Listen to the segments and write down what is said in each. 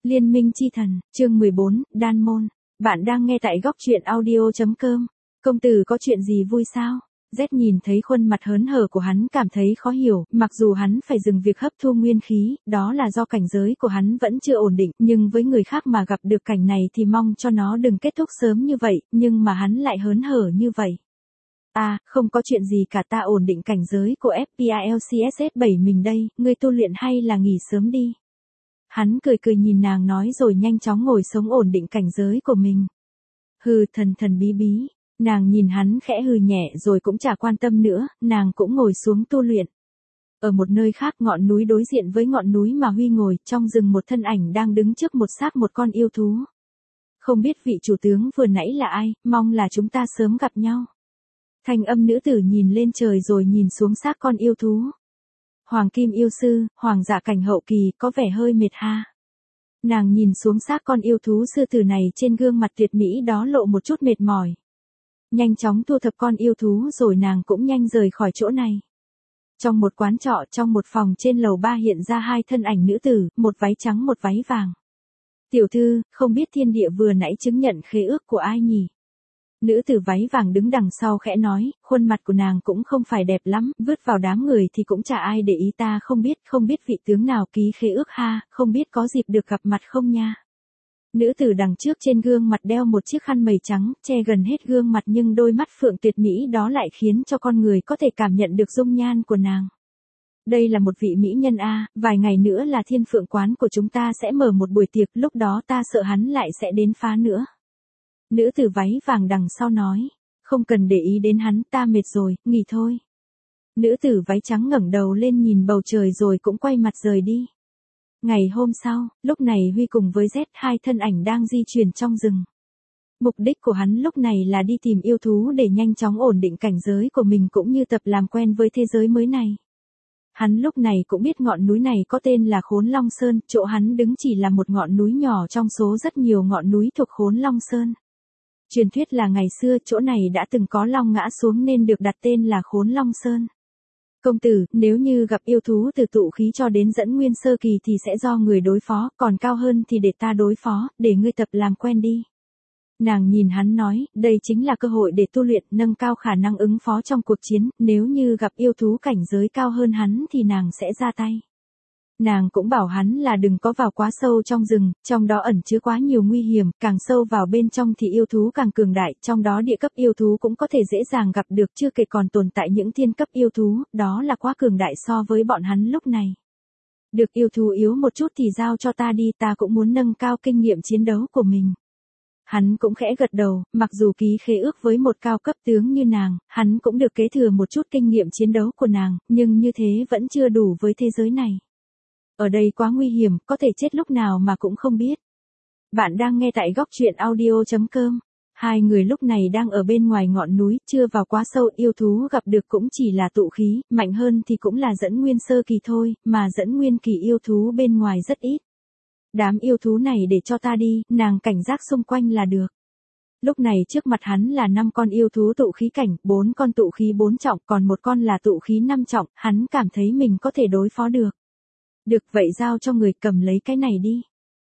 Liên minh chi thần, chương 14, Đan môn. Bạn đang nghe tại góc truyện audio.com. Công tử có chuyện gì vui sao? Z nhìn thấy khuôn mặt hớn hở của hắn cảm thấy khó hiểu, mặc dù hắn phải dừng việc hấp thu nguyên khí, đó là do cảnh giới của hắn vẫn chưa ổn định, nhưng với người khác mà gặp được cảnh này thì mong cho nó đừng kết thúc sớm như vậy, nhưng mà hắn lại hớn hở như vậy. Không có chuyện gì cả, ta ổn định cảnh giới của FPILCSS7 mình đây, ngươi tu luyện hay là nghỉ sớm đi. Hắn cười cười nhìn nàng nói rồi nhanh chóng ngồi sống ổn định cảnh giới của mình. Hừ, thần thần bí bí. Nàng nhìn hắn khẽ hừ nhẹ rồi cũng chả quan tâm nữa, nàng cũng ngồi xuống tu luyện. Ở một nơi khác, ngọn núi đối diện với ngọn núi mà Huy ngồi, trong rừng một thân ảnh đang đứng trước một xác một con yêu thú. Không biết vị chủ tướng vừa nãy là ai, mong là chúng ta sớm gặp nhau. Thanh âm nữ tử nhìn lên trời rồi nhìn xuống xác con yêu thú. Hoàng kim yêu sư, hoàng dạ cảnh hậu kỳ, có vẻ hơi mệt ha. Nàng nhìn xuống xác con yêu thú sư tử này, trên gương mặt tuyệt mỹ đó lộ một chút mệt mỏi. Nhanh chóng thu thập con yêu thú rồi nàng cũng nhanh rời khỏi chỗ này. Trong một quán trọ, trong một phòng trên lầu 3 hiện ra hai thân ảnh nữ tử, một váy trắng một váy vàng. Tiểu thư, không biết thiên địa vừa nãy chứng nhận khế ước của ai nhỉ? Nữ tử váy vàng đứng đằng sau khẽ nói, khuôn mặt của nàng cũng không phải đẹp lắm, vứt vào đám người thì cũng chả ai để ý, ta không biết vị tướng nào ký khế ước ha, không biết có dịp được gặp mặt không nha. Nữ tử đằng trước trên gương mặt đeo một chiếc khăn mây trắng, che gần hết gương mặt nhưng đôi mắt phượng tuyệt mỹ đó lại khiến cho con người có thể cảm nhận được dung nhan của nàng. Đây là một vị mỹ nhân vài ngày nữa là thiên phượng quán của chúng ta sẽ mở một buổi tiệc, lúc đó ta sợ hắn lại sẽ đến phá nữa. Nữ tử váy vàng đằng sau nói, không cần để ý đến hắn, ta mệt rồi, nghỉ thôi. Nữ tử váy trắng ngẩng đầu lên nhìn bầu trời rồi cũng quay mặt rời đi. Ngày hôm sau, lúc này Huy cùng với Z, hai thân ảnh đang di chuyển trong rừng. Mục đích của hắn lúc này là đi tìm yêu thú để nhanh chóng ổn định cảnh giới của mình cũng như tập làm quen với thế giới mới này. Hắn lúc này cũng biết ngọn núi này có tên là Khốn Long Sơn, chỗ hắn đứng chỉ là một ngọn núi nhỏ trong số rất nhiều ngọn núi thuộc Khốn Long Sơn. Truyền thuyết là ngày xưa chỗ này đã từng có long ngã xuống nên được đặt tên là Khốn Long Sơn. Công tử, nếu như gặp yêu thú từ tụ khí cho đến dẫn nguyên sơ kỳ thì sẽ do người đối phó, còn cao hơn thì để ta đối phó, để ngươi tập làm quen đi. Nàng nhìn hắn nói, đây chính là cơ hội để tu luyện, nâng cao khả năng ứng phó trong cuộc chiến, nếu như gặp yêu thú cảnh giới cao hơn hắn thì nàng sẽ ra tay. Nàng cũng bảo hắn là đừng có vào quá sâu trong rừng, trong đó ẩn chứa quá nhiều nguy hiểm, càng sâu vào bên trong thì yêu thú càng cường đại, trong đó địa cấp yêu thú cũng có thể dễ dàng gặp được, chưa kể còn tồn tại những thiên cấp yêu thú, đó là quá cường đại so với bọn hắn lúc này. Được yêu thú yếu một chút thì giao cho ta đi, ta cũng muốn nâng cao kinh nghiệm chiến đấu của mình. Hắn cũng khẽ gật đầu, mặc dù ký khế ước với một cao cấp tướng như nàng, hắn cũng được kế thừa một chút kinh nghiệm chiến đấu của nàng, nhưng như thế vẫn chưa đủ với thế giới này. Ở đây quá nguy hiểm, có thể chết lúc nào mà cũng không biết. Bạn đang nghe tại góc truyện audio.com. Hai người lúc này đang ở bên ngoài ngọn núi, chưa vào quá sâu, yêu thú gặp được cũng chỉ là tụ khí, mạnh hơn thì cũng là dẫn nguyên sơ kỳ thôi, mà dẫn nguyên kỳ yêu thú bên ngoài rất ít. Đám yêu thú này để cho ta đi, nàng cảnh giác xung quanh là được. Lúc này trước mặt hắn là 5 con yêu thú tụ khí cảnh, 4 con tụ khí 4 trọng, còn một con là tụ khí 5 trọng, hắn cảm thấy mình có thể đối phó được. Được vậy giao cho người, cầm lấy cái này đi.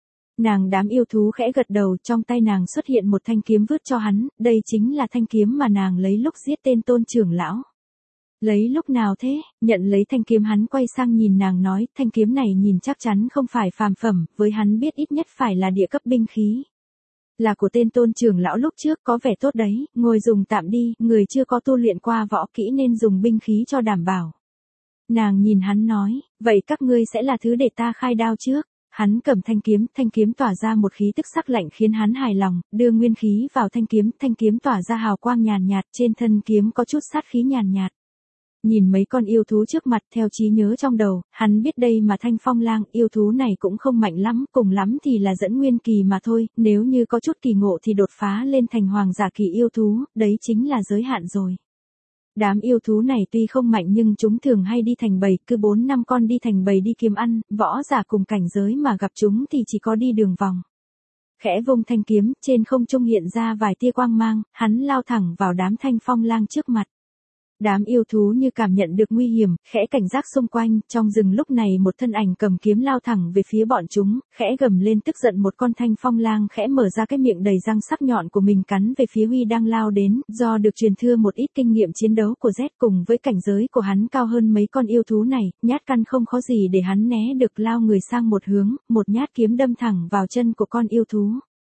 Đám yêu thú khẽ gật đầu, trong tay nàng xuất hiện một thanh kiếm vứt cho hắn, đây chính là thanh kiếm mà nàng lấy lúc giết tên Tôn trưởng lão. Lấy lúc nào thế? Nhận lấy thanh kiếm hắn quay sang nhìn nàng nói, thanh kiếm này nhìn chắc chắn không phải phàm phẩm, với hắn biết ít nhất phải là địa cấp binh khí. Là của tên Tôn trưởng lão lúc trước, có vẻ tốt đấy, ngồi dùng tạm đi, người chưa có tu luyện qua võ kỹ nên dùng binh khí cho đảm bảo. Nàng nhìn hắn nói, vậy các ngươi sẽ là thứ để ta khai đao trước. Hắn cầm thanh kiếm tỏa ra một khí tức sắc lạnh khiến hắn hài lòng, đưa nguyên khí vào thanh kiếm tỏa ra hào quang nhàn nhạt, trên thân kiếm có chút sát khí nhàn nhạt. Nhìn mấy con yêu thú trước mặt theo trí nhớ trong đầu, hắn biết đây mà Thanh Phong Lang, yêu thú này cũng không mạnh lắm, cùng lắm thì là dẫn nguyên kỳ mà thôi, nếu như có chút kỳ ngộ thì đột phá lên thành hoàng giả kỳ yêu thú, đấy chính là giới hạn rồi. Đám yêu thú này tuy không mạnh nhưng chúng thường hay đi thành bầy, cứ 4-5 con đi thành bầy đi kiếm ăn, võ giả cùng cảnh giới mà gặp chúng thì chỉ có đi đường vòng. Khẽ vung thanh kiếm, trên không trung hiện ra vài tia quang mang, hắn lao thẳng vào đám Thanh Phong Lang trước mặt. Đám yêu thú như cảm nhận được nguy hiểm, khẽ cảnh giác xung quanh, trong rừng lúc này một thân ảnh cầm kiếm lao thẳng về phía bọn chúng, khẽ gầm lên tức giận. Một con thanh phong lang khẽ mở ra cái miệng đầy răng sắc nhọn của mình cắn về phía Huy đang lao đến, do được truyền thừa một ít kinh nghiệm chiến đấu của Z cùng với cảnh giới của hắn cao hơn mấy con yêu thú này, nhát căn không khó gì để hắn né được, lao người sang một hướng, một nhát kiếm đâm thẳng vào chân của con yêu thú.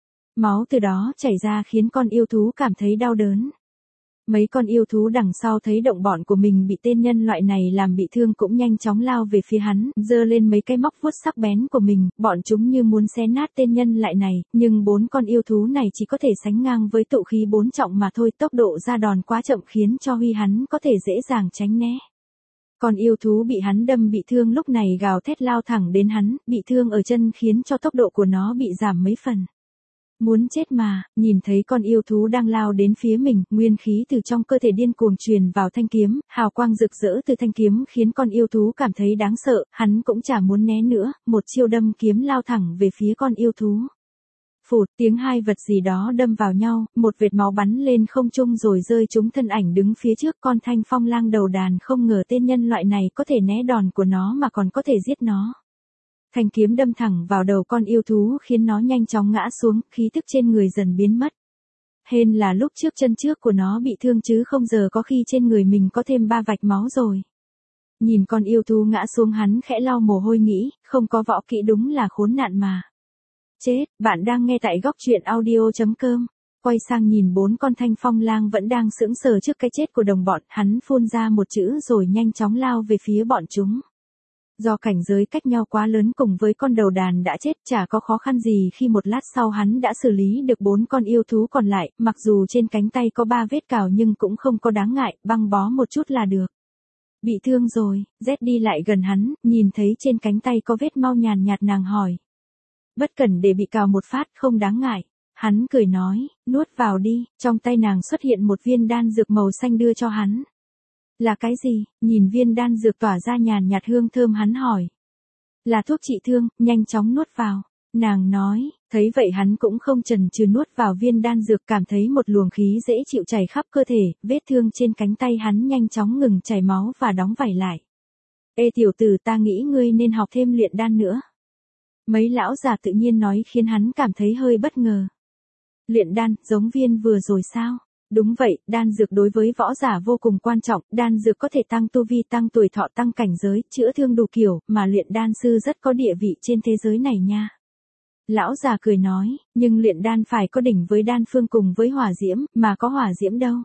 Máu từ đó chảy ra khiến con yêu thú cảm thấy đau đớn. Mấy con yêu thú đằng sau thấy động bọn của mình bị tên nhân loại này làm bị thương cũng nhanh chóng lao về phía hắn, giơ lên mấy cái móc vuốt sắc bén của mình, bọn chúng như muốn xé nát tên nhân loại này, nhưng 4 con yêu thú này chỉ có thể sánh ngang với tụ khí 4 trọng mà thôi, tốc độ ra đòn quá chậm khiến cho Huy hắn có thể dễ dàng tránh né. Con yêu thú bị hắn đâm bị thương lúc này gào thét lao thẳng đến hắn, bị thương ở chân khiến cho tốc độ của nó bị giảm mấy phần. Muốn chết mà, nhìn thấy con yêu thú đang lao đến phía mình, nguyên khí từ trong cơ thể điên cuồng truyền vào thanh kiếm, hào quang rực rỡ từ thanh kiếm khiến con yêu thú cảm thấy đáng sợ, hắn cũng chả muốn né nữa, một chiêu đâm kiếm lao thẳng về phía con yêu thú. Phụt, tiếng hai vật gì đó đâm vào nhau, một vệt máu bắn lên không trung rồi rơi trúng thân ảnh đứng phía trước. Con thanh phong lang đầu đàn không ngờ tên nhân loại này có thể né đòn của nó mà còn có thể giết nó. Thanh kiếm đâm thẳng vào đầu con yêu thú khiến nó nhanh chóng ngã xuống, khí thức trên người dần biến mất. Hên là lúc trước chân trước của nó bị thương chứ không giờ có khi trên người mình có thêm 3 vạch máu rồi. Nhìn con yêu thú ngã xuống hắn khẽ lau mồ hôi nghĩ, không có võ kỹ đúng là khốn nạn mà. Chết, bạn đang nghe tại góc truyện audio.com. Quay sang nhìn 4 con thanh phong lang vẫn đang sững sờ trước cái chết của đồng bọn, hắn phun ra một chữ rồi nhanh chóng lao về phía bọn chúng. Do cảnh giới cách nhau quá lớn cùng với con đầu đàn đã chết, chả có khó khăn gì khi một lát sau hắn đã xử lý được 4 con yêu thú còn lại, mặc dù trên cánh tay có 3 vết cào nhưng cũng không có đáng ngại, băng bó một chút là được. Bị thương rồi, Z đi lại gần hắn, nhìn thấy trên cánh tay có vết mau nhàn nhạt nàng hỏi. Bất cần để bị cào một phát, không đáng ngại. Hắn cười nói, nuốt vào đi, trong tay nàng xuất hiện một viên đan dược màu xanh đưa cho hắn. Là cái gì? Nhìn viên đan dược tỏa ra nhàn nhạt hương thơm hắn hỏi. Là thuốc trị thương, nhanh chóng nuốt vào. Nàng nói, thấy vậy hắn cũng không chần chừ nuốt vào viên đan dược, cảm thấy một luồng khí dễ chịu chảy khắp cơ thể, vết thương trên cánh tay hắn nhanh chóng ngừng chảy máu và đóng vảy lại. Ê tiểu tử, ta nghĩ ngươi nên học thêm luyện đan nữa. Mấy lão già tự nhiên nói khiến hắn cảm thấy hơi bất ngờ. Luyện đan, giống viên vừa rồi sao? Đúng vậy, đan dược đối với võ giả vô cùng quan trọng, đan dược có thể tăng tu vi, tăng tuổi thọ, tăng cảnh giới, chữa thương đủ kiểu, mà luyện đan sư rất có địa vị trên thế giới này nha. Lão già cười nói, nhưng luyện đan phải có đỉnh với đan phương cùng với hỏa diễm, mà có hỏa diễm đâu.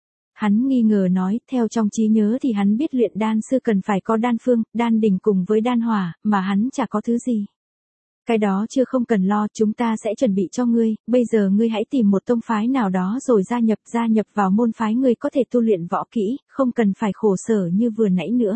Hắn nghi ngờ nói, theo trong trí nhớ thì hắn biết luyện đan sư cần phải có đan phương, đan đỉnh cùng với đan hỏa, mà hắn chả có thứ gì. Cái đó chưa không cần lo, chúng ta sẽ chuẩn bị cho ngươi, bây giờ ngươi hãy tìm một tông phái nào đó rồi gia nhập vào môn phái, ngươi có thể tu luyện võ kỹ, không cần phải khổ sở như vừa nãy nữa.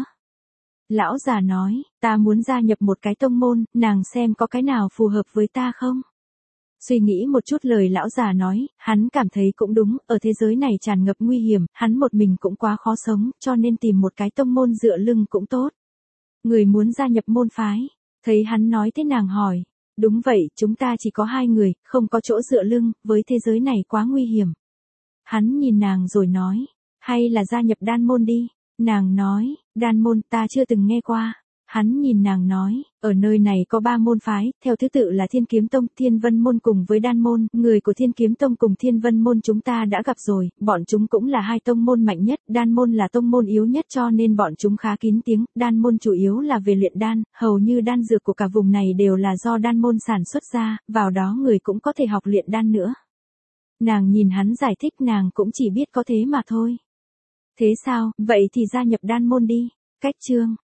Lão già nói, ta muốn gia nhập một cái tông môn, nàng xem có cái nào phù hợp với ta không? Suy nghĩ một chút lời lão già nói, hắn cảm thấy cũng đúng, ở thế giới này tràn ngập nguy hiểm, hắn một mình cũng quá khó sống, cho nên tìm một cái tông môn dựa lưng cũng tốt. Người muốn gia nhập môn phái? Thấy hắn nói thế nàng hỏi, đúng vậy, chúng ta chỉ có 2 người, không có chỗ dựa lưng, với thế giới này quá nguy hiểm. Hắn nhìn nàng rồi nói, hay là gia nhập đan môn đi. Nàng nói, đan môn ta chưa từng nghe qua. Hắn nhìn nàng nói, ở nơi này có 3 môn phái, theo thứ tự là Thiên Kiếm Tông, Thiên Vân Môn cùng với Đan Môn, người của Thiên Kiếm Tông cùng Thiên Vân Môn chúng ta đã gặp rồi, bọn chúng cũng là 2 tông môn mạnh nhất, Đan Môn là tông môn yếu nhất cho nên bọn chúng khá kín tiếng, Đan Môn chủ yếu là về luyện đan, hầu như đan dược của cả vùng này đều là do Đan Môn sản xuất ra, vào đó người cũng có thể học luyện đan nữa. Nàng nhìn hắn giải thích, nàng cũng chỉ biết có thế mà thôi. Thế sao, vậy thì gia nhập Đan Môn đi. Cách chương